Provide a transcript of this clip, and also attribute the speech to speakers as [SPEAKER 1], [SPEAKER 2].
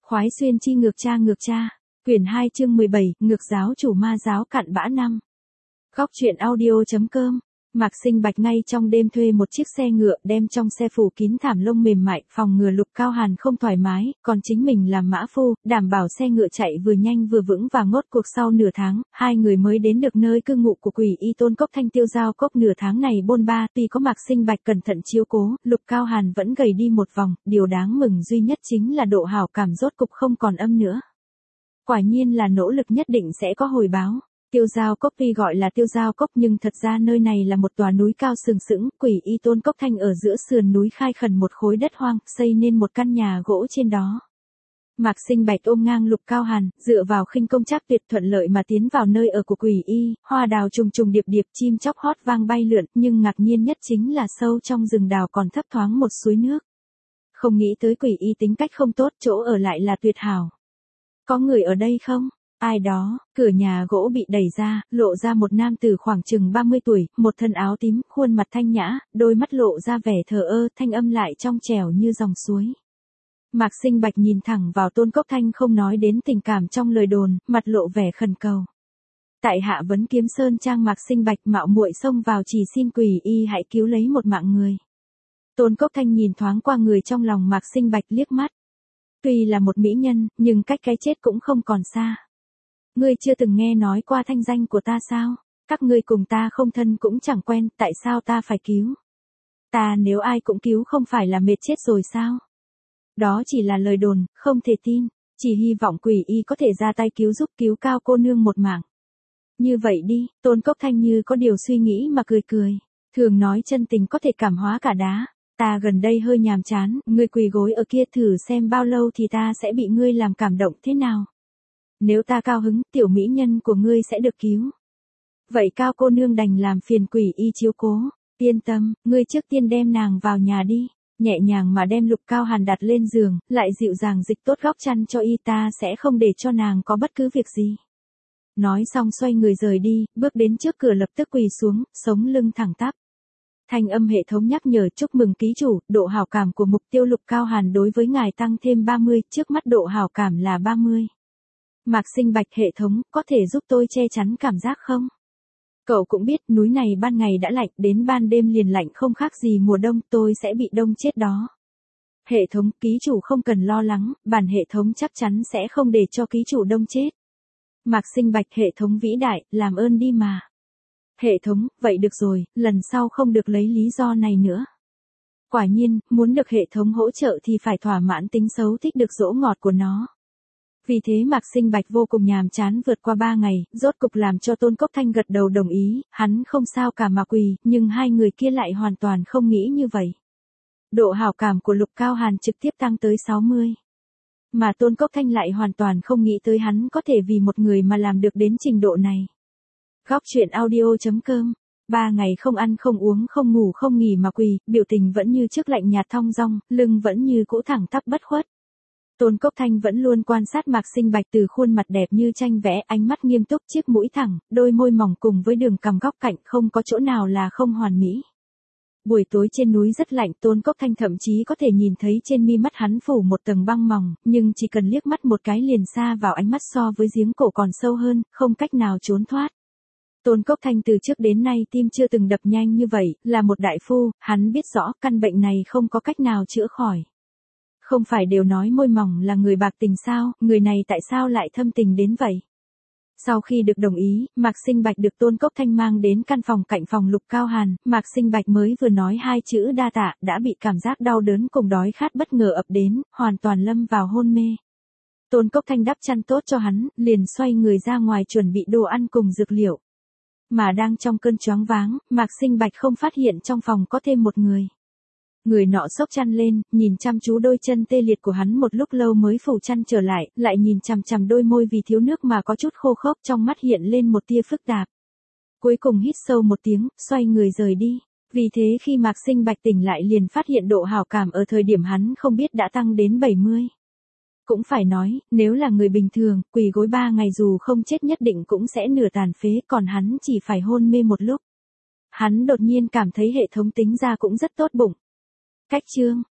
[SPEAKER 1] Khoái xuyên chi ngược cha. Quyển 2 chương 17, ngược giáo chủ ma giáo cặn bã năm. Góc truyện audio.com. Mạc Sinh Bạch ngay trong đêm thuê một chiếc xe ngựa đem trong xe phủ kín thảm lông mềm mại, phòng ngừa Lục Cao Hàn không thoải mái, còn chính mình làm mã phu, đảm bảo xe ngựa chạy vừa nhanh vừa vững và ngốt cuộc sau nửa tháng, hai người mới đến được nơi cư ngụ của Quỷ Y Tôn Cốc Thanh Tiêu Giao Cốc. Nửa tháng này bôn ba, tuy có Mạc Sinh Bạch cẩn thận chiếu cố, Lục Cao Hàn vẫn gầy đi một vòng, điều đáng mừng duy nhất chính là độ hảo cảm rốt cục không còn âm nữa. Quả nhiên là nỗ lực nhất định sẽ có hồi báo. Tiêu Giao Cốc tuy gọi là Tiêu Giao Cốc nhưng thật ra nơi này là một tòa núi cao sừng sững, Quỷ Y Tôn Cốc Thanh ở giữa sườn núi khai khẩn một khối đất hoang, xây nên một căn nhà gỗ trên đó. Mạc Sinh Bạch ôm ngang Lục Cao Hàn, dựa vào khinh công trác tuyệt thuận lợi mà tiến vào nơi ở của Quỷ Y, hoa đào trùng trùng điệp điệp, chim chóc hót vang bay lượn, nhưng ngạc nhiên nhất chính là sâu trong rừng đào còn thấp thoáng một suối nước. Không nghĩ tới Quỷ Y tính cách không tốt, chỗ ở lại là tuyệt hảo. Có người ở đây không? Ai đó, cửa nhà gỗ bị đẩy ra, lộ ra một nam tử khoảng chừng 30 tuổi, một thân áo tím, khuôn mặt thanh nhã, đôi mắt lộ ra vẻ thờ ơ, thanh âm lại trong trẻo như dòng suối. Mạc Sinh Bạch nhìn thẳng vào Tôn Cốc Thanh không nói đến tình cảm trong lời đồn, mặt lộ vẻ khẩn cầu. Tại hạ Vấn Kiếm Sơn trang Mạc Sinh Bạch mạo muội xông vào chỉ xin Quỷ Y hãy cứu lấy một mạng người. Tôn Cốc Thanh nhìn thoáng qua người trong lòng Mạc Sinh Bạch liếc mắt. Tuy là một mỹ nhân, nhưng cách cái chết cũng không còn xa. Ngươi chưa từng nghe nói qua thanh danh của ta sao? Các ngươi cùng ta không thân cũng chẳng quen, tại sao ta phải cứu? Ta nếu ai cũng cứu không phải là mệt chết rồi sao? Đó chỉ là lời đồn, không thể tin, chỉ hy vọng Quỷ Y có thể ra tay cứu giúp cứu Cao cô nương một mạng. Như vậy đi, Tôn Cốc Thanh như có điều suy nghĩ mà cười cười. Thường nói chân tình có thể cảm hóa cả đá. Ta gần đây hơi nhàm chán, ngươi quỳ gối ở kia thử xem bao lâu thì ta sẽ bị ngươi làm cảm động thế nào. Nếu ta cao hứng, tiểu mỹ nhân của ngươi sẽ được cứu. Vậy Cao cô nương đành làm phiền Quỷ Y chiếu cố. Yên tâm, ngươi trước tiên đem nàng vào nhà đi. Nhẹ nhàng mà đem Lục Cao Hàn đặt lên giường, lại dịu dàng dịch tốt góc chăn cho y, ta sẽ không để cho nàng có bất cứ việc gì. Nói xong xoay người rời đi, bước đến trước cửa lập tức quỳ xuống, sống lưng thẳng tắp. Thanh âm hệ thống nhắc nhở chúc mừng ký chủ, độ hảo cảm của mục tiêu Lục Cao Hàn đối với ngài tăng thêm 30, trước mắt độ hảo cảm là 30. Mạc Sinh Bạch hệ thống, có thể giúp tôi che chắn cảm giác không? Cậu cũng biết núi này ban ngày đã lạnh, đến ban đêm liền lạnh không khác gì mùa đông, tôi sẽ bị đông chết đó. Hệ thống, ký chủ không cần lo lắng, bản hệ thống chắc chắn sẽ không để cho ký chủ đông chết. Mạc Sinh Bạch hệ thống vĩ đại, làm ơn đi mà. Hệ thống, vậy được rồi, lần sau không được lấy lý do này nữa. Quả nhiên, muốn được hệ thống hỗ trợ thì phải thỏa mãn tính xấu thích được dỗ ngọt của nó. Vì thế Mạc Sinh Bạch vô cùng nhàm chán vượt qua 3 ngày, rốt cục làm cho Tôn Cốc Thanh gật đầu đồng ý, hắn không sao cả mà quỳ, nhưng hai người kia lại hoàn toàn không nghĩ như vậy. Độ hảo cảm của Lục Cao Hàn trực tiếp tăng tới 60. Mà Tôn Cốc Thanh lại hoàn toàn không nghĩ tới hắn có thể vì một người mà làm được đến trình độ này. Góc truyện audio.com. 3 ngày không ăn không uống không ngủ không nghỉ mà quỳ, biểu tình vẫn như trước lạnh nhạt thong dong, lưng vẫn như cũ thẳng tắp bất khuất. Tôn Cốc Thanh vẫn luôn quan sát Mạc Sinh Bạch từ khuôn mặt đẹp như tranh vẽ, ánh mắt nghiêm túc, chiếc mũi thẳng, đôi môi mỏng cùng với đường cằm góc cạnh không có chỗ nào là không hoàn mỹ. Buổi tối trên núi rất lạnh, Tôn Cốc Thanh thậm chí có thể nhìn thấy trên mi mắt hắn phủ một tầng băng mỏng, nhưng chỉ cần liếc mắt một cái liền xa vào ánh mắt so với giếng cổ còn sâu hơn, không cách nào trốn thoát. Tôn Cốc Thanh từ trước đến nay tim chưa từng đập nhanh như vậy, là một đại phu, hắn biết rõ căn bệnh này không có cách nào chữa khỏi. Không phải đều nói môi mỏng là người bạc tình sao, người này tại sao lại thâm tình đến vậy? Sau khi được đồng ý, Mạc Sinh Bạch được Tôn Cốc Thanh mang đến căn phòng cạnh phòng Lục Cao Hàn, Mạc Sinh Bạch mới vừa nói hai chữ đa tạ, đã bị cảm giác đau đớn cùng đói khát bất ngờ ập đến, hoàn toàn lâm vào hôn mê. Tôn Cốc Thanh đắp chăn tốt cho hắn, liền xoay người ra ngoài chuẩn bị đồ ăn cùng dược liệu. Mà đang trong cơn choáng váng, Mạc Sinh Bạch không phát hiện trong phòng có thêm một người. Người nọ xốc chăn lên, nhìn chăm chú đôi chân tê liệt của hắn một lúc lâu mới phủ chăn trở lại nhìn chằm chằm đôi môi vì thiếu nước mà có chút khô khốc, trong mắt hiện lên một tia phức tạp. Cuối cùng hít sâu một tiếng, xoay người rời đi. Vì thế khi Mạc Sinh Bạch tỉnh lại liền phát hiện độ hảo cảm ở thời điểm hắn không biết đã tăng đến 70. Cũng phải nói, nếu là người bình thường, quỳ gối 3 ngày dù không chết nhất định cũng sẽ nửa tàn phế, còn hắn chỉ phải hôn mê một lúc. Hắn đột nhiên cảm thấy hệ thống tính ra cũng rất tốt bụng. Cách chương